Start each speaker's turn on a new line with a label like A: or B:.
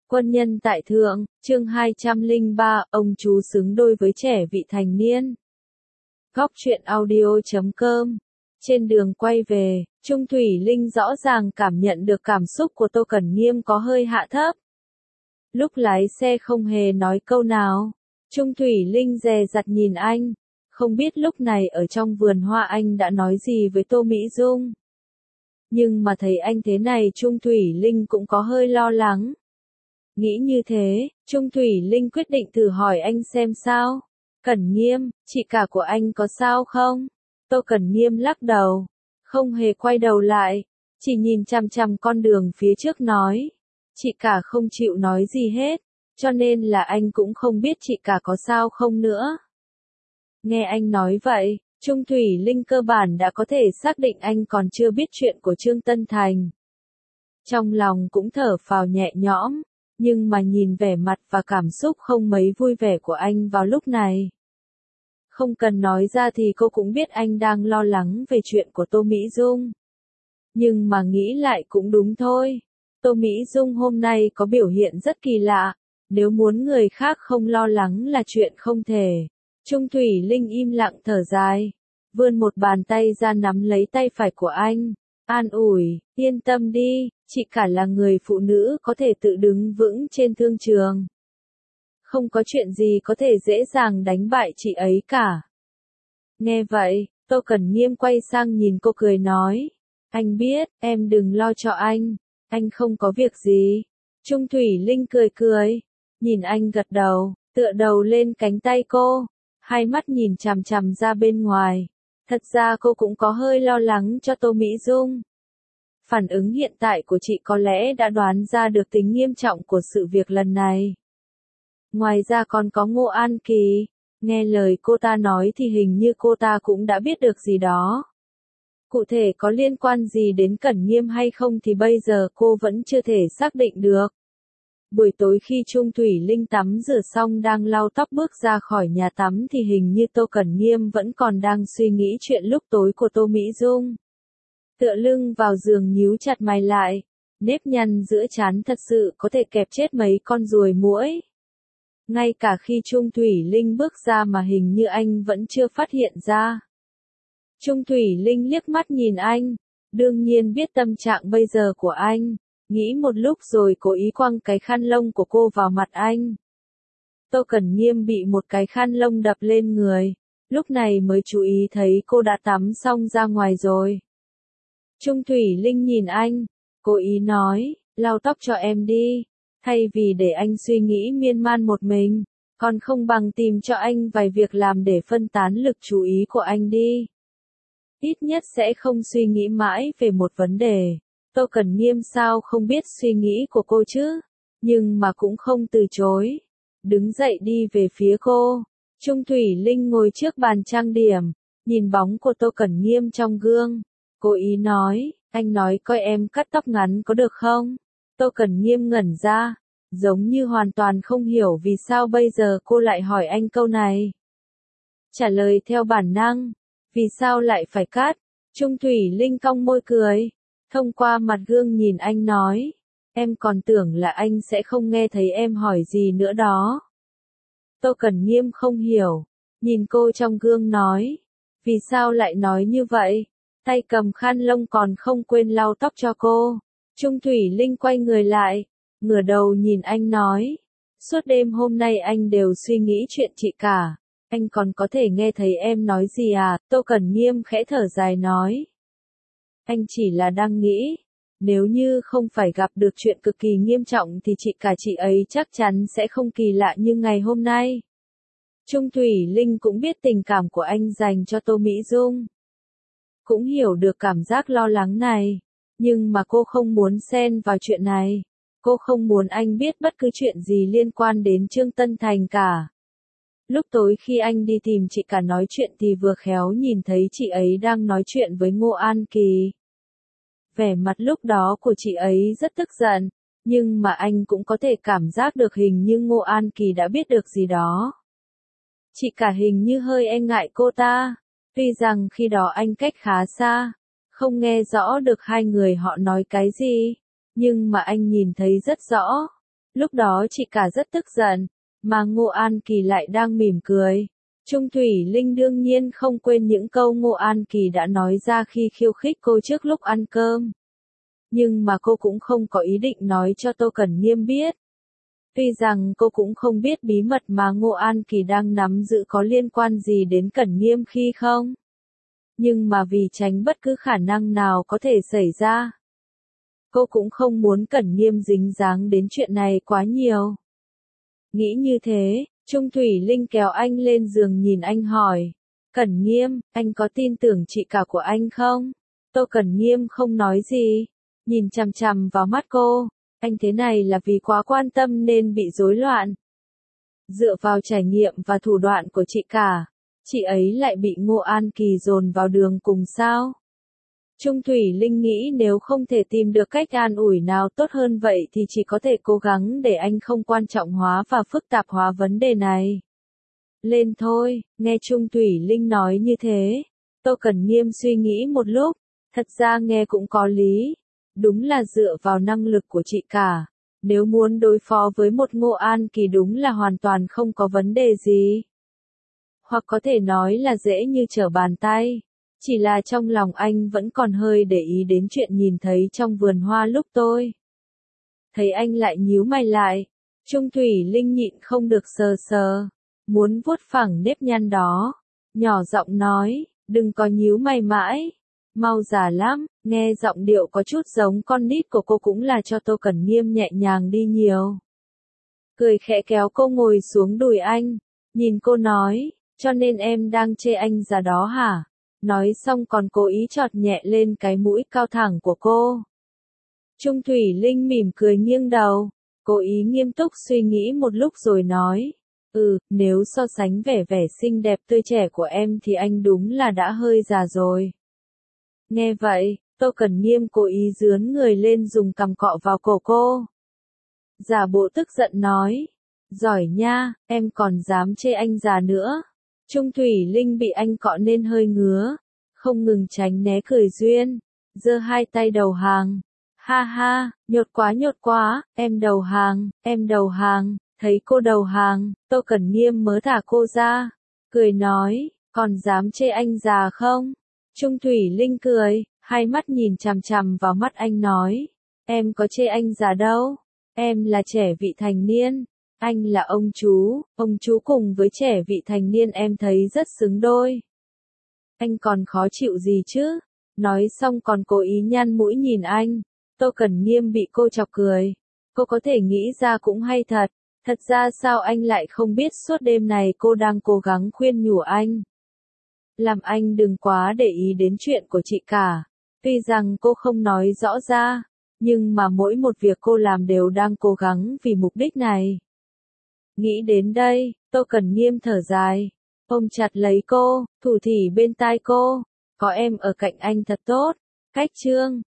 A: Quân nhân tại thượng, chương 203, ông chú xứng đôi với trẻ vị thành niên. Góc truyện audio.com. Trên đường quay về, Trung Thủy Linh rõ ràng cảm nhận được cảm xúc của Tô Cẩn Nghiêm có hơi hạ thấp. Lúc lái xe không hề nói câu nào, Trung Thủy Linh dè dặt nhìn anh, không biết lúc này ở trong vườn hoa anh đã nói gì với Tô Mỹ Dung. Nhưng mà thấy anh thế này Trung Thủy Linh cũng có hơi lo lắng. Nghĩ như thế, Trung Thủy Linh quyết định thử hỏi anh xem sao. Cẩn Nghiêm, chị cả của anh có sao không? Tô Cẩn Nghiêm lắc đầu, không hề quay đầu lại, chỉ nhìn chằm chằm con đường phía trước nói. Chị cả không chịu nói gì hết, cho nên là anh cũng không biết chị cả có sao không nữa. Nghe anh nói vậy, Trung Thủy Linh cơ bản đã có thể xác định anh còn chưa biết chuyện của Trương Tân Thành. Trong lòng cũng thở phào nhẹ nhõm, nhưng mà nhìn vẻ mặt và cảm xúc không mấy vui vẻ của anh vào lúc này. Không cần nói ra thì cô cũng biết anh đang lo lắng về chuyện của Tô Mỹ Dung. Nhưng mà nghĩ lại cũng đúng thôi. Tô Mỹ Dung hôm nay có biểu hiện rất kỳ lạ, nếu muốn người khác không lo lắng là chuyện không thể. Trung Thủy Linh im lặng thở dài, vươn một bàn tay ra nắm lấy tay phải của anh, an ủi, yên tâm đi, chị cả là người phụ nữ có thể tự đứng vững trên thương trường. Không có chuyện gì có thể dễ dàng đánh bại chị ấy cả. Nghe vậy, Tô Cẩn Nghiêm quay sang nhìn cô cười nói, anh biết, em đừng lo cho anh không có việc gì. Trung Thủy Linh cười cười, nhìn anh gật đầu, tựa đầu lên cánh tay cô, hai mắt nhìn chằm chằm ra bên ngoài. Thật ra cô cũng có hơi lo lắng cho Tô Mỹ Dung. Phản ứng hiện tại của chị có lẽ đã đoán ra được tính nghiêm trọng của sự việc lần này. Ngoài ra còn có Ngô An Kỳ, nghe lời cô ta nói thì hình như cô ta cũng đã biết được gì đó. Cụ thể có liên quan gì đến Cẩn Nghiêm hay không thì bây giờ cô vẫn chưa thể xác định được. Buổi tối khi Trung Thủy Linh tắm rửa xong đang lau tóc bước ra khỏi nhà tắm thì hình như Tô Cẩn Nghiêm vẫn còn đang suy nghĩ chuyện lúc tối của Tô Mỹ Dung. Tựa lưng vào giường nhíu chặt mày lại, nếp nhăn giữa trán thật sự có thể kẹp chết mấy con ruồi muỗi. Ngay cả khi Trung Thủy Linh bước ra mà hình như anh vẫn chưa phát hiện ra. Trung Thủy Linh liếc mắt nhìn anh, đương nhiên biết tâm trạng bây giờ của anh, nghĩ một lúc rồi cố ý quăng cái khăn lông của cô vào mặt anh. Tô Cẩn Nghiêm bị một cái khăn lông đập lên người, lúc này mới chú ý thấy cô đã tắm xong ra ngoài rồi. Trung Thủy Linh nhìn anh, cố ý nói, lau tóc cho em đi, thay vì để anh suy nghĩ miên man một mình, còn không bằng tìm cho anh vài việc làm để phân tán lực chú ý của anh đi. Ít nhất sẽ không suy nghĩ mãi về một vấn đề. Tô Cẩn Nghiêm sao không biết suy nghĩ của cô chứ, nhưng mà cũng không từ chối. Đứng dậy đi về phía cô. Trung Thủy Linh ngồi trước bàn trang điểm, nhìn bóng của Tô Cẩn Nghiêm trong gương. Cố ý nói, anh nói coi em cắt tóc ngắn có được không? Tô Cẩn Nghiêm ngẩn ra, giống như hoàn toàn không hiểu vì sao bây giờ cô lại hỏi anh câu này. Trả lời theo bản năng, vì sao lại phải cắt? Trung Thủy Linh cong môi cười, thông qua mặt gương nhìn anh nói, em còn tưởng là anh sẽ không nghe thấy em hỏi gì nữa đó. Tô Cẩn Nghiêm không hiểu, nhìn cô trong gương nói, vì sao lại nói như vậy? Tay cầm khăn lông còn không quên lau tóc cho cô. Trung Thủy Linh quay người lại, ngửa đầu nhìn anh nói, suốt đêm hôm nay anh đều suy nghĩ chuyện chị cả, anh còn có thể nghe thấy em nói gì à? Tô Cẩn Nghiêm khẽ thở dài nói, anh chỉ là đang nghĩ, nếu như không phải gặp được chuyện cực kỳ nghiêm trọng thì chị ấy chắc chắn sẽ không kỳ lạ như ngày hôm nay. Trung Thủy Linh cũng biết tình cảm của anh dành cho Tô Mỹ Dung, cũng hiểu được cảm giác lo lắng này, nhưng mà cô không muốn xen vào chuyện này. Cô không muốn anh biết bất cứ chuyện gì liên quan đến Trương Tân Thành cả. Lúc tối khi anh đi tìm chị cả nói chuyện thì vừa khéo nhìn thấy chị ấy đang nói chuyện với Ngô An Kỳ. Vẻ mặt lúc đó của chị ấy rất tức giận, nhưng mà anh cũng có thể cảm giác được hình như Ngô An Kỳ đã biết được gì đó. Chị cả hình như hơi e ngại cô ta, tuy rằng khi đó anh cách khá xa, không nghe rõ được hai người họ nói cái gì, nhưng mà anh nhìn thấy rất rõ. Lúc đó chị cả rất tức giận, mà Ngô An Kỳ lại đang mỉm cười. Trung Thủy Linh đương nhiên không quên những câu Ngô An Kỳ đã nói ra khi khiêu khích cô trước lúc ăn cơm. Nhưng mà cô cũng không có ý định nói cho Tô Cẩn Nghiêm biết. Tuy rằng cô cũng không biết bí mật mà Ngô An Kỳ đang nắm giữ có liên quan gì đến Cẩn Nghiêm khi không. Nhưng mà vì tránh bất cứ khả năng nào có thể xảy ra, cô cũng không muốn Cẩn Nghiêm dính dáng đến chuyện này quá nhiều. Nghĩ như thế, Trung Thủy Linh kéo anh lên giường nhìn anh hỏi. Cẩn Nghiêm, anh có tin tưởng chị cả của anh không? Tô Cẩn Nghiêm không nói gì, nhìn chằm chằm vào mắt cô. Anh thế này là vì quá quan tâm nên bị rối loạn. Dựa vào trải nghiệm và thủ đoạn của chị cả, chị ấy lại bị Ngô An Kỳ dồn vào đường cùng sao? Trung Thủy Linh nghĩ nếu không thể tìm được cách an ủi nào tốt hơn vậy thì chỉ có thể cố gắng để anh không quan trọng hóa và phức tạp hóa vấn đề này. Lên thôi, nghe Trung Thủy Linh nói như thế. Tô Cẩn Nghiêm suy nghĩ một lúc, thật ra nghe cũng có lý. Đúng là dựa vào năng lực của chị cả. Nếu muốn đối phó với một Ngô An Kỳ đúng là hoàn toàn không có vấn đề gì. Hoặc có thể nói là dễ như trở bàn tay. Chỉ là trong lòng anh vẫn còn hơi để ý đến chuyện nhìn thấy trong vườn hoa lúc tôi. Thấy anh lại nhíu mày lại. Trung Thủy Linh nhịn không được sờ sờ. Muốn vuốt phẳng nếp nhăn đó. Nhỏ giọng nói, đừng có nhíu mày mãi. Mau già lắm, nghe giọng điệu có chút giống con nít của cô cũng là cho Tô Cẩn Nghiêm nhẹ nhàng đi nhiều. Cười khẽ kéo cô ngồi xuống đùi anh. Nhìn cô nói, cho nên em đang chê anh già đó hả? Nói xong còn cố ý chọt nhẹ lên cái mũi cao thẳng của cô. Trung Thủy Linh mỉm cười nghiêng đầu, cố ý nghiêm túc suy nghĩ một lúc rồi nói. Nếu so sánh vẻ xinh đẹp tươi trẻ của em thì anh đúng là đã hơi già rồi. Nghe vậy, Tô Cẩn Nghiêm cố ý dướn người lên dùng cằm cọ vào cổ cô. Giả bộ tức giận nói. Giỏi nha, em còn dám chê anh già nữa. Trung Thủy Linh bị anh cọ nên hơi ngứa, không ngừng tránh né cười duyên, giơ hai tay đầu hàng. Ha ha, nhột quá, em đầu hàng, thấy cô đầu hàng, Tô Cẩn Nghiêm mới thả cô ra, cười nói, còn dám chê anh già không? Trung Thủy Linh cười, hai mắt nhìn chằm chằm vào mắt anh nói, em có chê anh già đâu, em là trẻ vị thành niên. Anh là ông chú cùng với trẻ vị thành niên em thấy rất xứng đôi. Anh còn khó chịu gì chứ? Nói xong còn cố ý nhăn mũi nhìn anh. Tô Cẩn Nghiêm bị cô chọc cười. Cô có thể nghĩ ra cũng hay thật. Thật ra sao anh lại không biết suốt đêm này cô đang cố gắng khuyên nhủ anh. Làm anh đừng quá để ý đến chuyện của chị cả. Tuy rằng cô không nói rõ ra, nhưng mà mỗi một việc cô làm đều đang cố gắng vì mục đích này. Nghĩ đến đây, Tô Cẩn Nghiêm thở dài, ôm chặt lấy cô, thủ thỉ bên tai cô, có em ở cạnh anh thật tốt. Cách chương